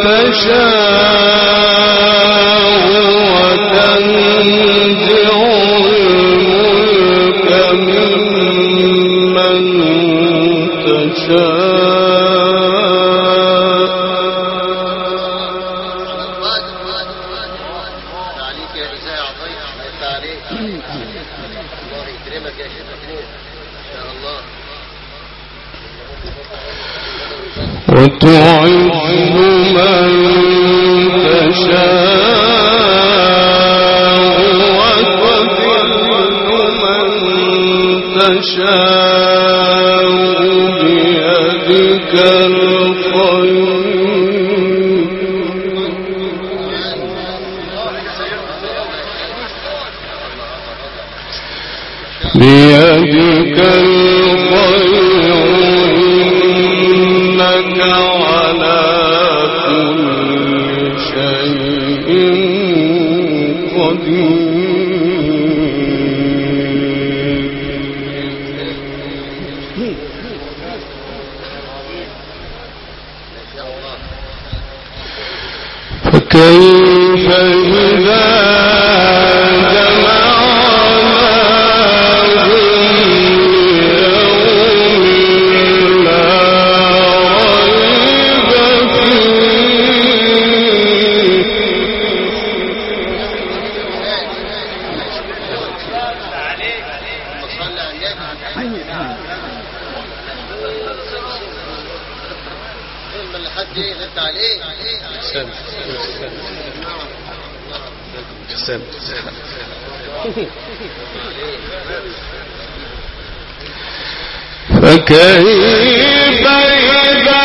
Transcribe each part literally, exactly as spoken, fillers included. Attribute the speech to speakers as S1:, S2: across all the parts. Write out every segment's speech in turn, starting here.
S1: بيدك الخير إنك على كل شيء قدير. فكيف إذا فكيف إذا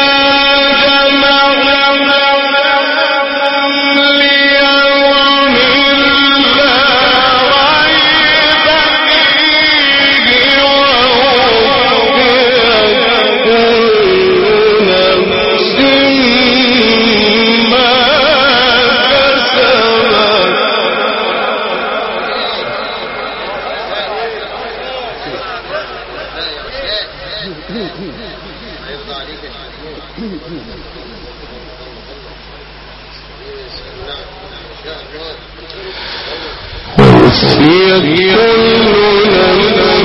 S1: ووفيت كل نفس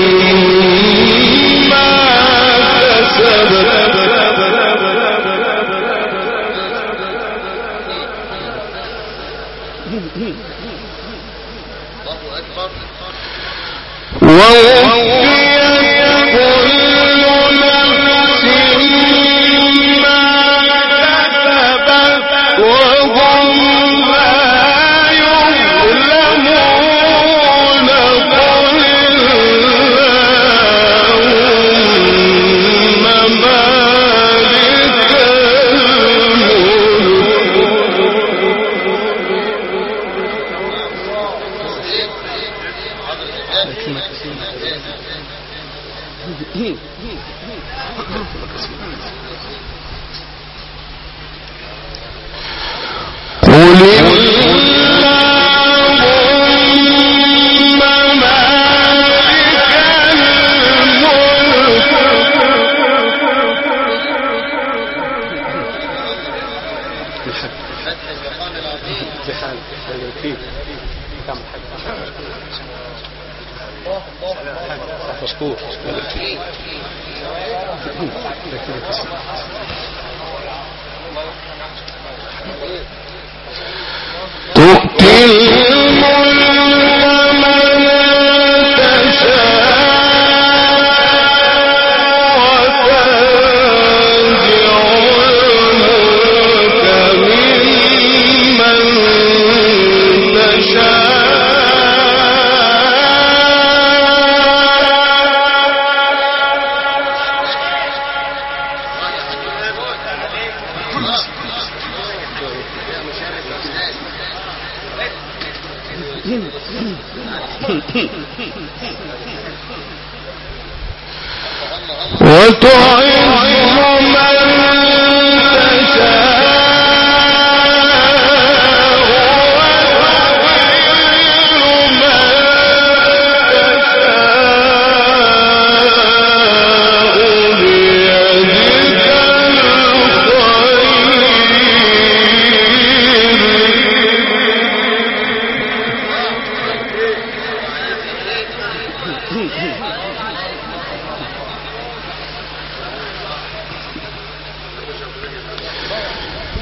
S1: ما كسبت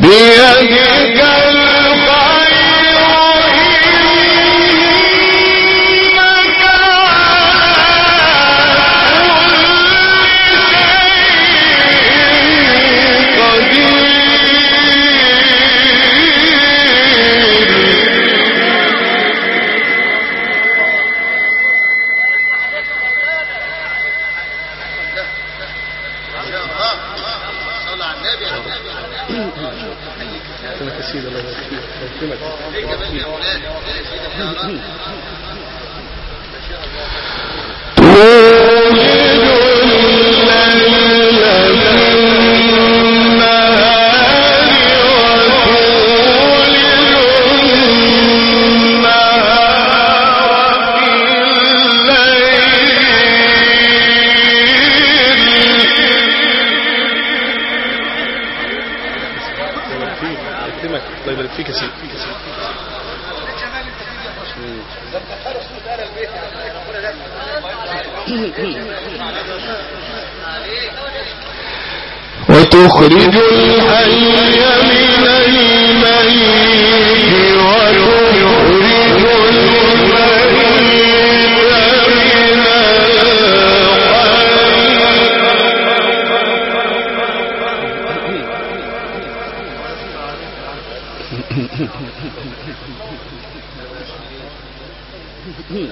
S1: بيدك الخير إنك على كل شيء وتخرج الحي من الميت وتخرج الميت من الحي.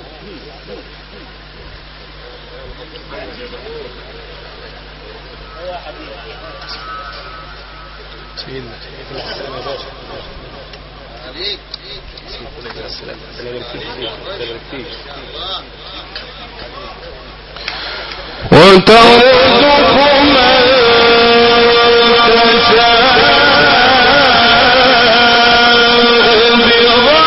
S1: وترزق من تشاء بغير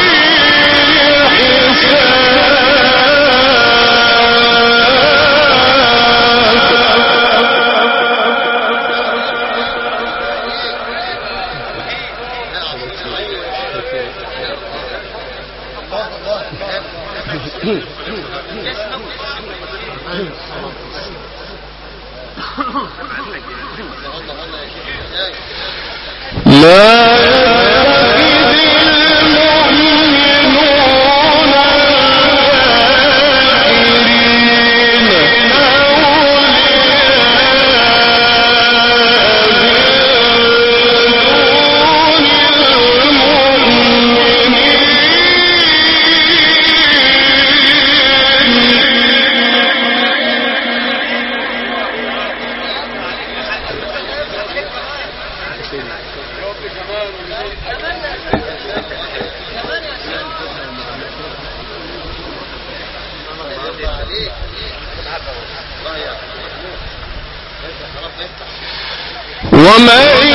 S1: لا ومن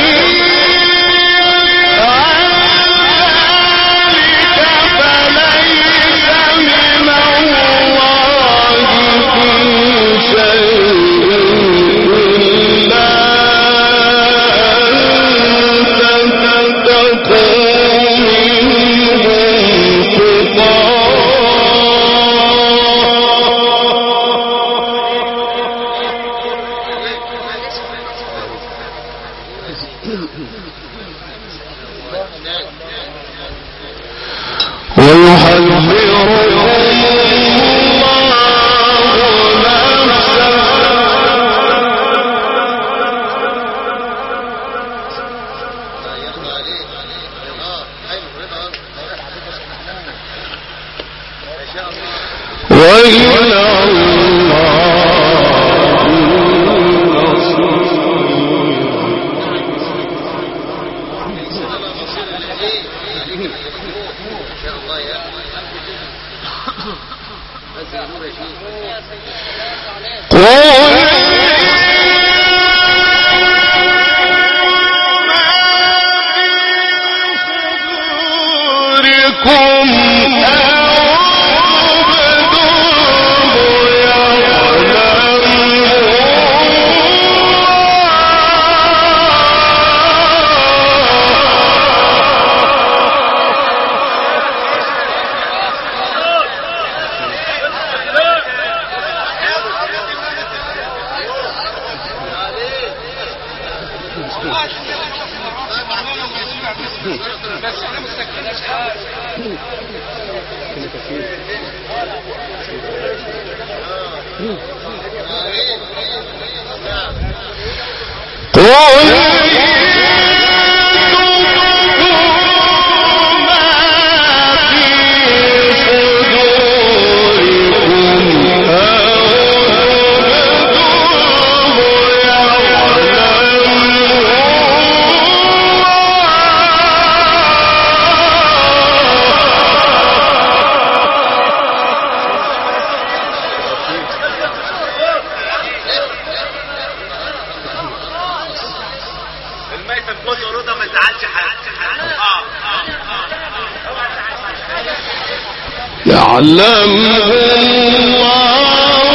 S1: يعلمه الله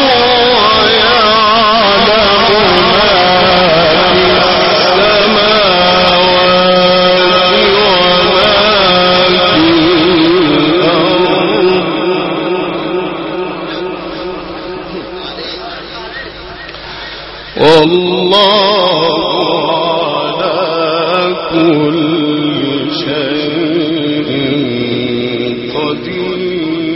S1: ويعلم ما في السماوات وما في الأرض والله على كل شيء قدير.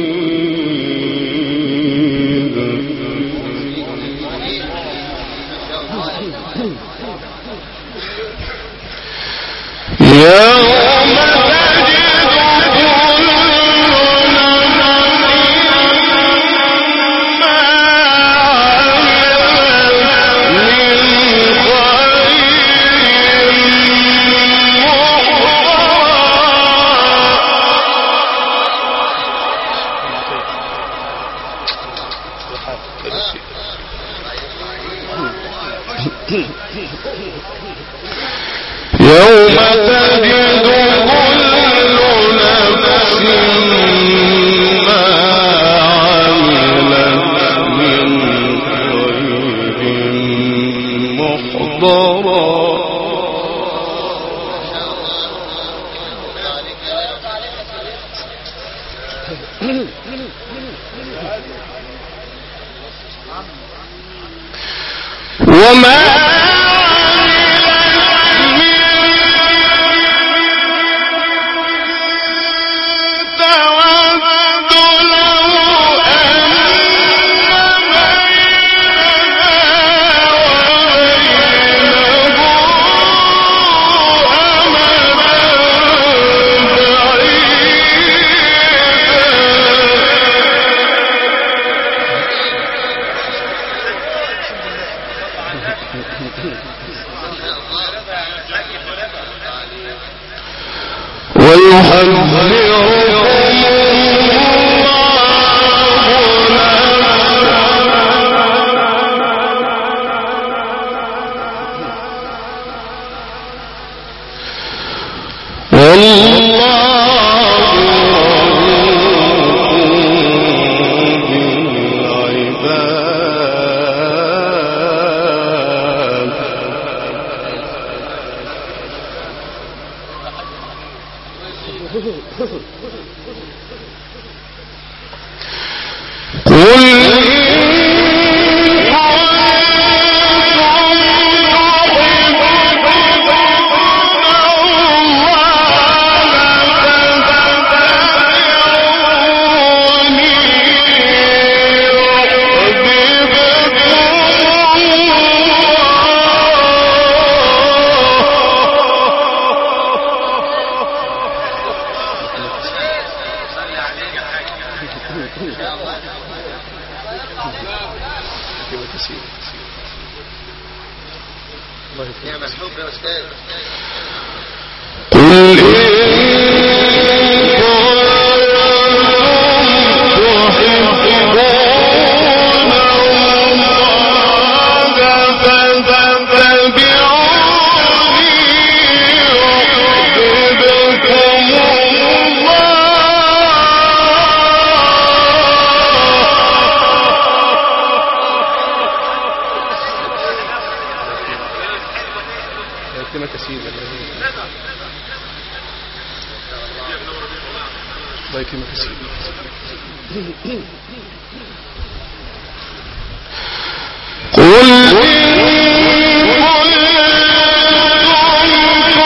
S1: يوم تجد كل نفس ما عملت من خير محضرا وما قل إن كنتم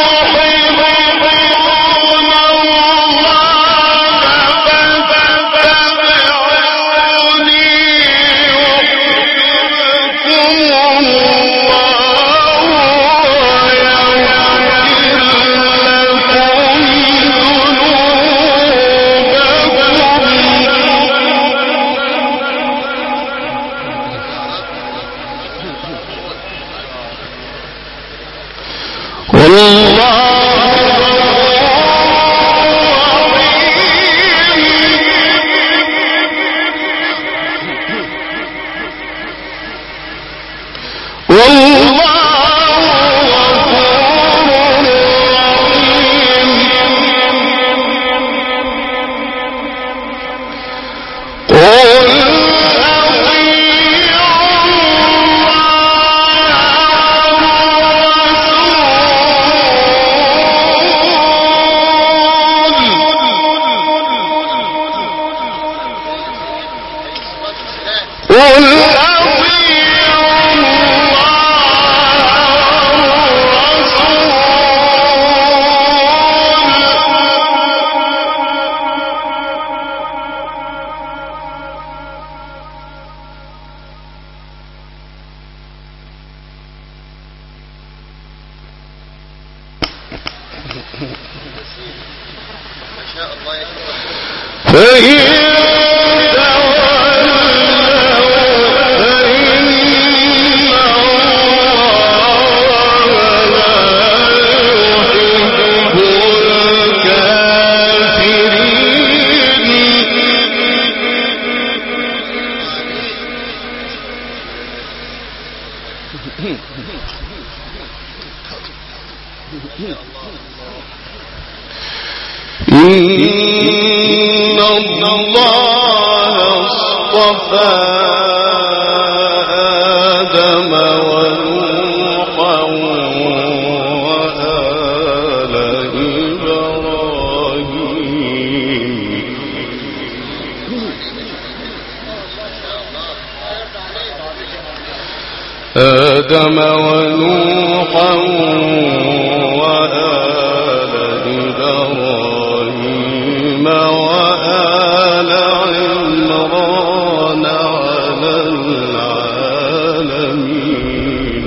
S1: إن الله اصطفى آدم ونوحا وآل إبراهيم آدم ونوحا وآل إبراهيم وآل عمران على العالمين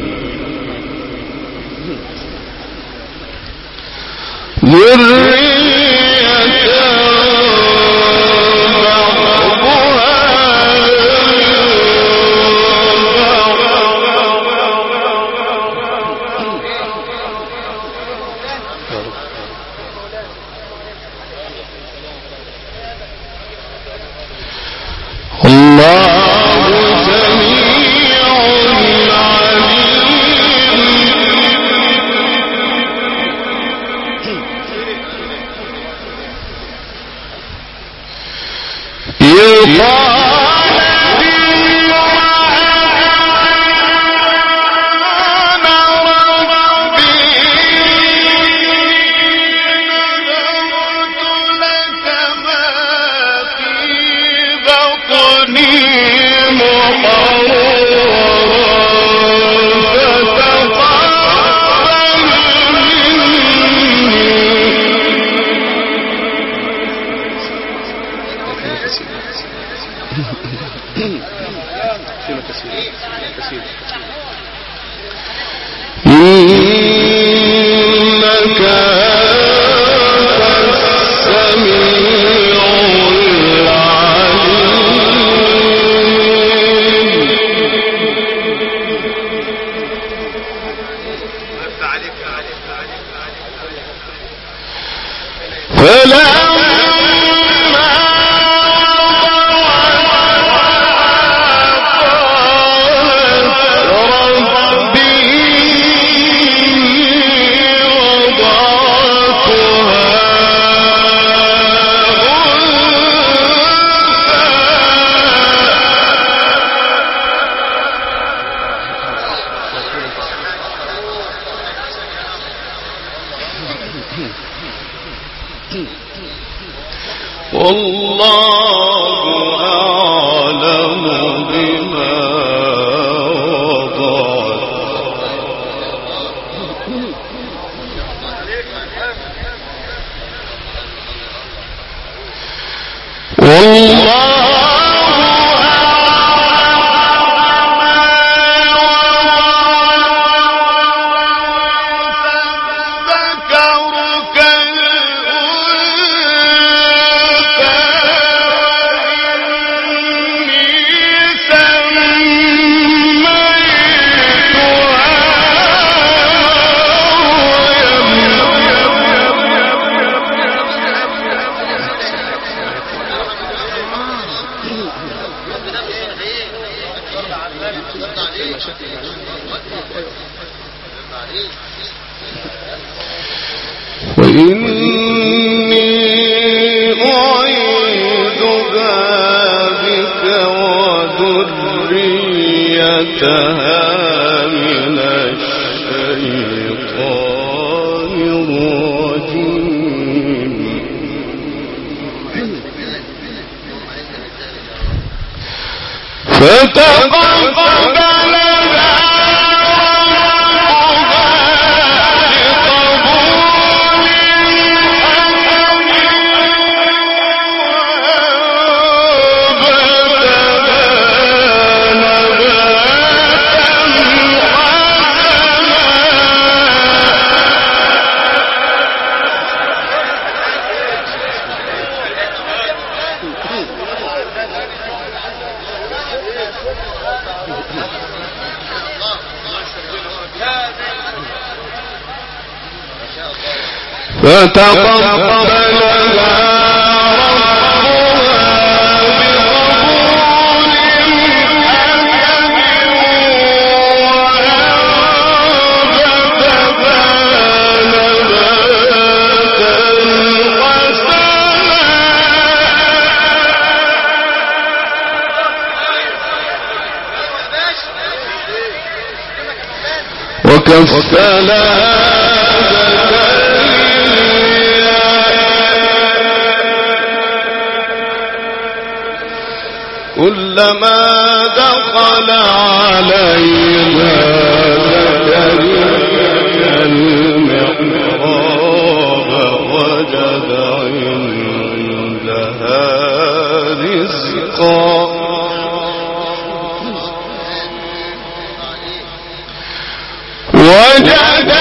S1: والله أعلم بما وضع والله وإني أعيذها بك وذريتها من الشيطان الرجيم كلما دخل عليها زكريا المحراب وجد عندها رزقا وجد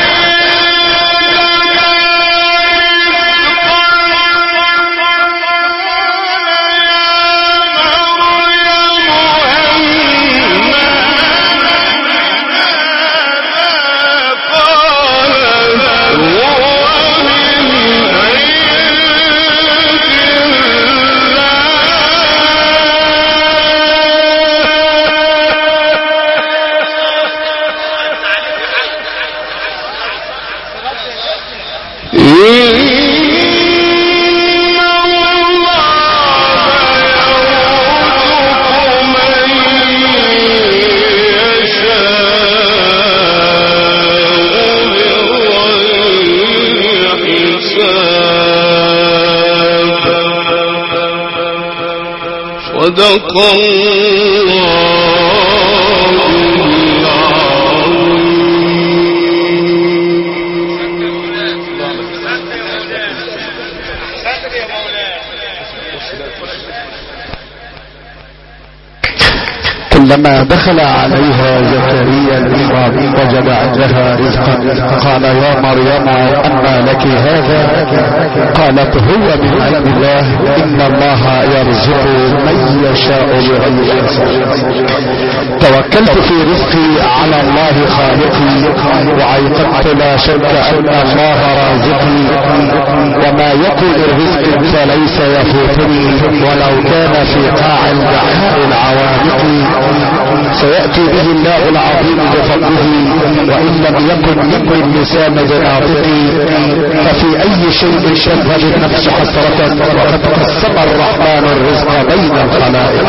S1: صدق
S2: كلما دخل عليها زكريا المحراب وجد عندها رزقا قال يا مريم أنى لك هذا قالت هو من عند الله إن الله يرزق من يشاء بغير حساب توكلت في رزقي على الله خالقي وأيقنت لا شك أن الله رازقي وما يكون الرزق فليس يفوتني ولو كان في قاع البحار العوامق سيأتي به الله العظيم بفضله وإن لم يكن مني اللسان بناطقي ففي أي شيء تذهب النفس حسرة وقد قسم الرحمن الرزق بين الخلائق.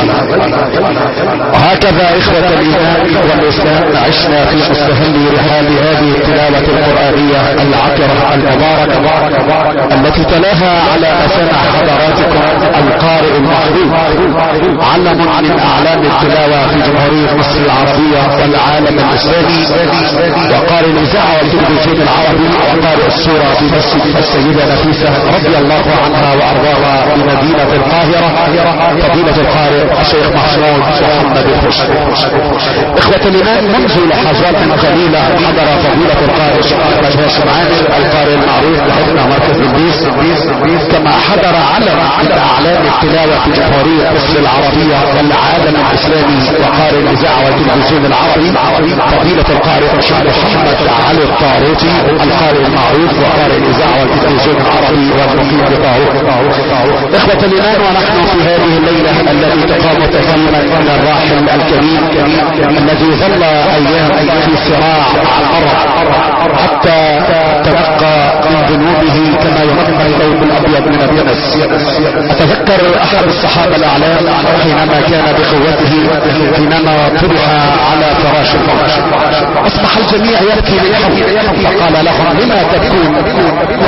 S2: وهكذا إخوة الإيمان والإسلام عشنا في مستهل رحاب هذه التلاوة القرآنية العطرة المباركة التي تلاها على أسمع حضراتكم القارئ المحبوب علم من أعلام التلاوة في جمهورية مصر العربية والعالم الإسلامي وقارئ الإذاعة والتلفزيون العربي وقارئ السورة في مسجد السيدة نفيسة رضي الله عنها وأرضاها بمدينة القاهرة فضيلة القارئ الشيخ محمود محمد الحسن. إخوة الإيمان منذ لحظات قليلة حضر فضيلة القارئ محمد هاشم عامر القارئ المعروف بحكم مركز البيس كما حضر علم من أعلام التلاوة في جمهورية مصر العربية والعالم الإسلامي وقارئ الإذاعة والتلفزيون العربي فضيلة القارئ الشيخ محمد علي الطاروطي القارئ المعروف وقارئ الإذاعة والتلفزيون العربي والمقيم بطاروط. إخوة الإيمان ونحن في هذه الليلة التي تقام تكريما من الراحل الكريم الذي ظل أيام في صراع الأرض حتى تنقى من ذنوبه كما ينقى الثوب الأبيض من الدنس. أتذكر أحد الصحابة الأعلام حينما كان بقوته حينما طرح على فراش الموت أصبح الجميع يبكي من حوله فقال لهم لما تبكون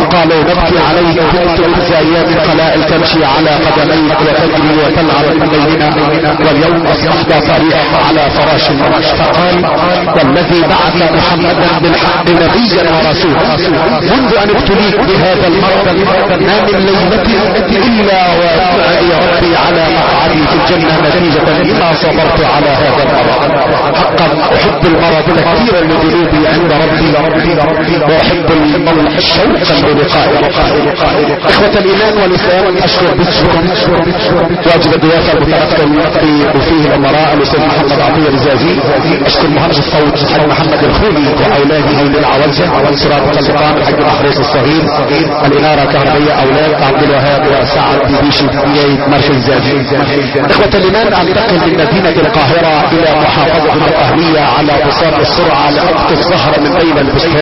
S2: فقالوا نبكي عليك، كنت منذ ايام قلائل تمشي على قدميك وتجري وتلعب من بيننا، واليوم اصبحت صريح على فراش الموت. فقال والذي بعث محمدا بالحق نبيا ورسولا منذ ان ابتليت بهذا المرض ما من ليلة الا وادعي ربي على مقعدي في الجنة نتيجة لما صبرت على هذا المرض. حقا احب المرض كثيرا لذنوبي عند ربي واحب الموت شوقا بلقاء اخوة الايمان والاسلام. اشكر باسمكم واجب الضيافة المتمثل في وفيه الامراء الاستاذ محمد عطية الرزازي. اشكر مهندس الصوت الحاج محمد الخولي واولاده للعوزة سرابة اللقاء الحاج محروس الصغير. الانارة كهربية اولاد عبد الوهاب وسعد بيشي مركز زازي. اخوة الايمان انتقل من مدينة القاهرة الى محافظة الاهلية على بساط السرعة لأقطف الزهر من بين البستان.